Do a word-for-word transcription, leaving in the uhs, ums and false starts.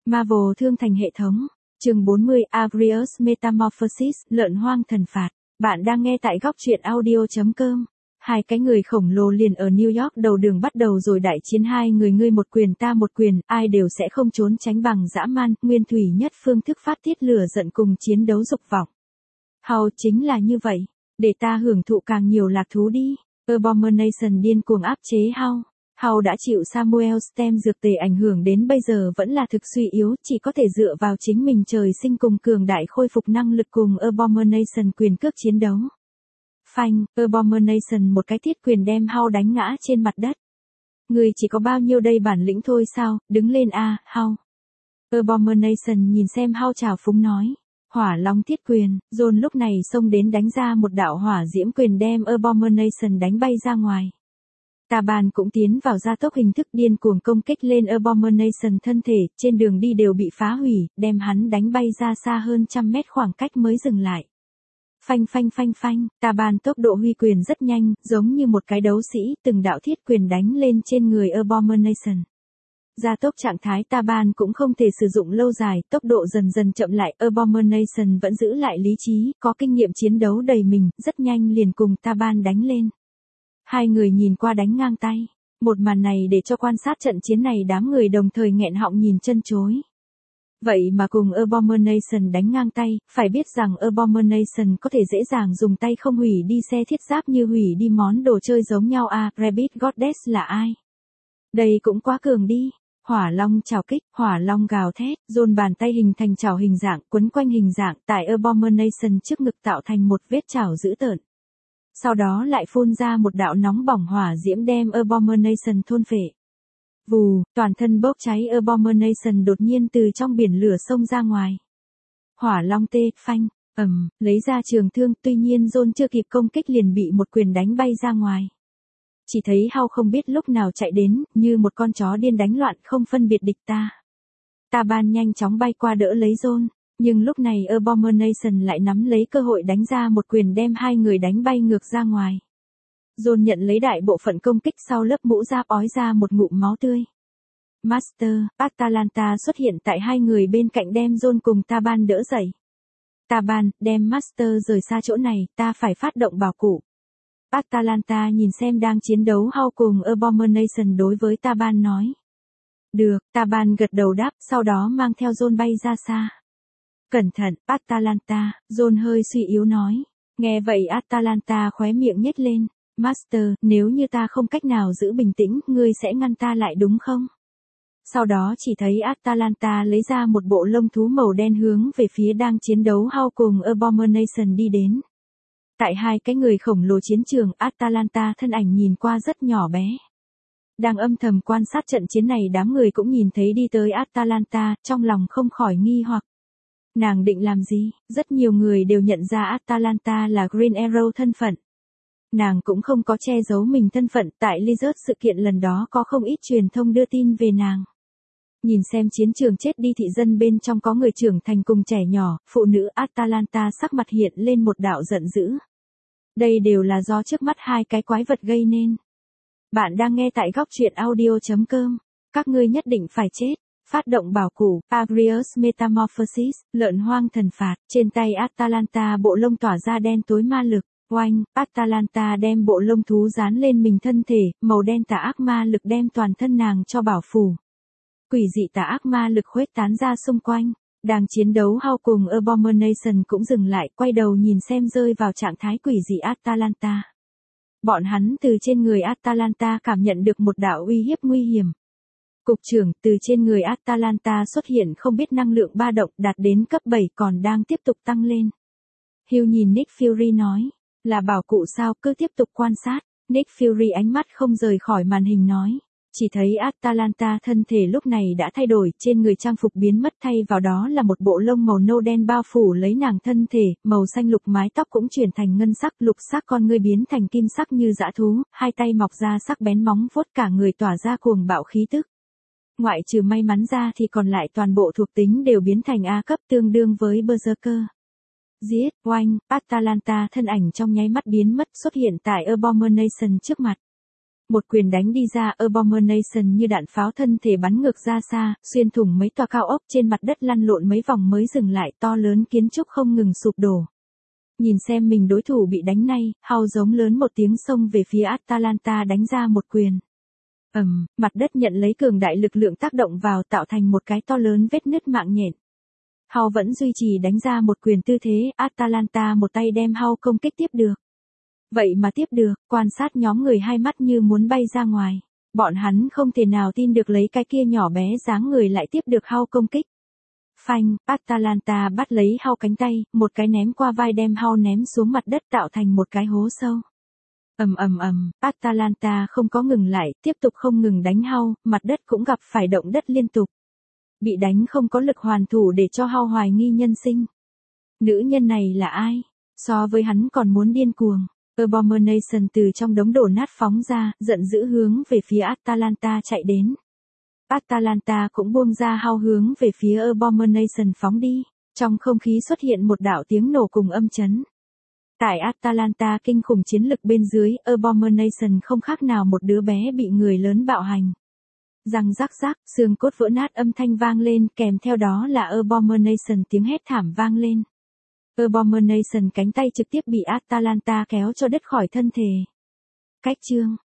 Marvel thương thành hệ thống. Chương bốn mươi, Avrius Metamorphosis, lợn hoang thần phạt. Bạn đang nghe tại góc truyện audio chấm com. Hai cái người khổng lồ liền ở New York đầu đường bắt đầu rồi đại chiến, hai người ngươi một quyền ta một quyền, ai đều sẽ không trốn tránh bằng dã man, nguyên thủy nhất phương thức phát tiết lửa giận cùng chiến đấu dục vọng. Hầu chính là như vậy, để ta hưởng thụ càng nhiều lạc thú đi. Abomination điên cuồng áp chế Hầu. Hầu đã chịu Samuel Stem dược tề ảnh hưởng đến bây giờ vẫn là thực suy yếu, chỉ có thể dựa vào chính mình trời sinh cùng cường đại khôi phục năng lực cùng Abomination quyền cước chiến đấu. Phanh, Abomination một cái thiết quyền đem Hầu đánh ngã trên mặt đất. Người chỉ có bao nhiêu đây bản lĩnh thôi sao, đứng lên a, Hầu. Abomination nhìn xem Hầu trào phúng nói. Hỏa long thiết quyền, John lúc này xông đến đánh ra một đạo hỏa diễm quyền đem Abomination đánh bay ra ngoài. Taban cũng tiến vào gia tốc hình thức điên cuồng công kích lên Abomination thân thể, trên đường đi đều bị phá hủy, đem hắn đánh bay ra xa hơn trăm mét khoảng cách mới dừng lại. Phanh phanh phanh phanh, Taban tốc độ huy quyền rất nhanh, giống như một cái đấu sĩ, từng đạo thiết quyền đánh lên trên người Abomination. Gia tốc trạng thái Taban cũng không thể sử dụng lâu dài, tốc độ dần dần chậm lại, Abomination vẫn giữ lại lý trí, có kinh nghiệm chiến đấu đầy mình, rất nhanh liền cùng Taban đánh lên. Hai người nhìn qua đánh ngang tay. Một màn này để cho quan sát trận chiến này đám người đồng thời nghẹn họng nhìn chân chối. Vậy mà cùng Abomination đánh ngang tay, phải biết rằng Abomination có thể dễ dàng dùng tay không hủy đi xe thiết giáp như hủy đi món đồ chơi giống nhau à, Rabbit Goddess là ai? Đây cũng quá cường đi. Hỏa long chảo kích, hỏa long gào thét, dồn bàn tay hình thành chảo hình dạng, quấn quanh hình dạng, tại Abomination trước ngực tạo thành một vết chảo dữ tợn. Sau đó lại phun ra một đạo nóng bỏng hỏa diễm đem Abomination thôn phệ. Vù, toàn thân bốc cháy Abomination đột nhiên từ trong biển lửa xông ra ngoài. Hỏa long tê, phanh, ầm, lấy ra trường thương, tuy nhiên John chưa kịp công kích liền bị một quyền đánh bay ra ngoài. Chỉ thấy Hầu không biết lúc nào chạy đến, như một con chó điên đánh loạn không phân biệt địch ta. Taban nhanh chóng bay qua đỡ lấy John. Nhưng lúc này Abomination lại nắm lấy cơ hội đánh ra một quyền đem hai người đánh bay ngược ra ngoài. John nhận lấy đại bộ phận công kích sau lớp mũ giáp ói ra một ngụm máu tươi. Master, Atalanta xuất hiện tại hai người bên cạnh đem John cùng Taban đỡ dậy. Taban, đem Master rời xa chỗ này, ta phải phát động bảo cụ. Atalanta nhìn xem đang chiến đấu Hầu cùng Abomination đối với Taban nói. Được, Taban gật đầu đáp, sau đó mang theo John bay ra xa. Cẩn thận, Atalanta, John hơi suy yếu nói. Nghe vậy Atalanta khóe miệng nhếch lên. Master, nếu như ta không cách nào giữ bình tĩnh, ngươi sẽ ngăn ta lại đúng không? Sau đó chỉ thấy Atalanta lấy ra một bộ lông thú màu đen hướng về phía đang chiến đấu Hầu cùng Abomination đi đến. Tại hai cái người khổng lồ chiến trường, Atalanta thân ảnh nhìn qua rất nhỏ bé. Đang âm thầm quan sát trận chiến này đám người cũng nhìn thấy đi tới Atalanta, trong lòng không khỏi nghi hoặc. Nàng định làm gì? Rất nhiều người đều nhận ra Atalanta là Green Arrow thân phận. Nàng cũng không có che giấu mình thân phận, tại Lizard sự kiện lần đó có không ít truyền thông đưa tin về nàng. Nhìn xem chiến trường chết đi thị dân bên trong có người trưởng thành cùng trẻ nhỏ, phụ nữ, Atalanta sắc mặt hiện lên một đạo giận dữ. Đây đều là do trước mắt hai cái quái vật gây nên. Bạn đang nghe tại góc truyện audio chấm com. Các ngươi nhất định phải chết. Phát động bảo cụ, Avrius Metamorphosis, lợn hoang thần phạt, trên tay Atalanta bộ lông tỏa ra đen tối ma lực, oanh, Atalanta đem bộ lông thú dán lên mình thân thể, màu đen tà ác ma lực đem toàn thân nàng cho bảo phủ. Quỷ dị tà ác ma lực khuếch tán ra xung quanh, đang chiến đấu Hầu cùng Abomination cũng dừng lại, quay đầu nhìn xem rơi vào trạng thái quỷ dị Atalanta. Bọn hắn từ trên người Atalanta cảm nhận được một đạo uy hiếp nguy hiểm. Cục trưởng, từ trên người Atalanta xuất hiện không biết năng lượng ba động đạt đến cấp bảy còn đang tiếp tục tăng lên. Hugh nhìn Nick Fury nói, là bảo cụ sao, cứ tiếp tục quan sát. Nick Fury ánh mắt không rời khỏi màn hình nói, chỉ thấy Atalanta thân thể lúc này đã thay đổi, trên người trang phục biến mất thay vào đó là một bộ lông màu nâu đen bao phủ lấy nàng thân thể, màu xanh lục mái tóc cũng chuyển thành ngân sắc, lục sắc con ngươi biến thành kim sắc như dã thú, hai tay mọc ra sắc bén móng vuốt, cả người tỏa ra cuồng bạo khí tức. Ngoại trừ may mắn ra thì còn lại toàn bộ thuộc tính đều biến thành A cấp tương đương với Berserker. Giết, oanh, Atalanta thân ảnh trong nháy mắt biến mất xuất hiện tại Abomination trước mặt. Một quyền đánh đi ra, Abomination như đạn pháo thân thể bắn ngược ra xa, xuyên thủng mấy tòa cao ốc trên mặt đất lăn lộn mấy vòng mới dừng lại, to lớn kiến trúc không ngừng sụp đổ. Nhìn xem mình đối thủ bị đánh nay, Hulk giống lớn một tiếng xông về phía Atalanta đánh ra một quyền. Ầm, um, mặt đất nhận lấy cường đại lực lượng tác động vào tạo thành một cái to lớn vết nứt mạng nhện. Hulk vẫn duy trì đánh ra một quyền tư thế, Atalanta một tay đem Hulk công kích tiếp được. Vậy mà tiếp được, quan sát nhóm người hai mắt như muốn bay ra ngoài. Bọn hắn không thể nào tin được lấy cái kia nhỏ bé dáng người lại tiếp được Hulk công kích. Phanh, Atalanta bắt lấy Hulk cánh tay, một cái ném qua vai đem Hulk ném xuống mặt đất tạo thành một cái hố sâu. Ầm ầm ầm, Atalanta không có ngừng lại, tiếp tục không ngừng đánh Hulk, mặt đất cũng gặp phải động đất liên tục. Bị đánh không có lực hoàn thủ để cho Hulk hoài nghi nhân sinh. Nữ nhân này là ai? So với hắn còn muốn điên cuồng. Abomination từ trong đống đổ nát phóng ra, giận dữ hướng về phía Atalanta chạy đến. Atalanta cũng buông ra Hulk hướng về phía Abomination phóng đi. Trong không khí xuất hiện một đạo tiếng nổ cùng âm chấn. Tại Atalanta kinh khủng chiến lực bên dưới, Abomination không khác nào một đứa bé bị người lớn bạo hành. Răng rắc rắc, xương cốt vỡ nát âm thanh vang lên, kèm theo đó là Abomination tiếng hét thảm vang lên. Abomination cánh tay trực tiếp bị Atalanta kéo cho đứt khỏi thân thể. Cách chương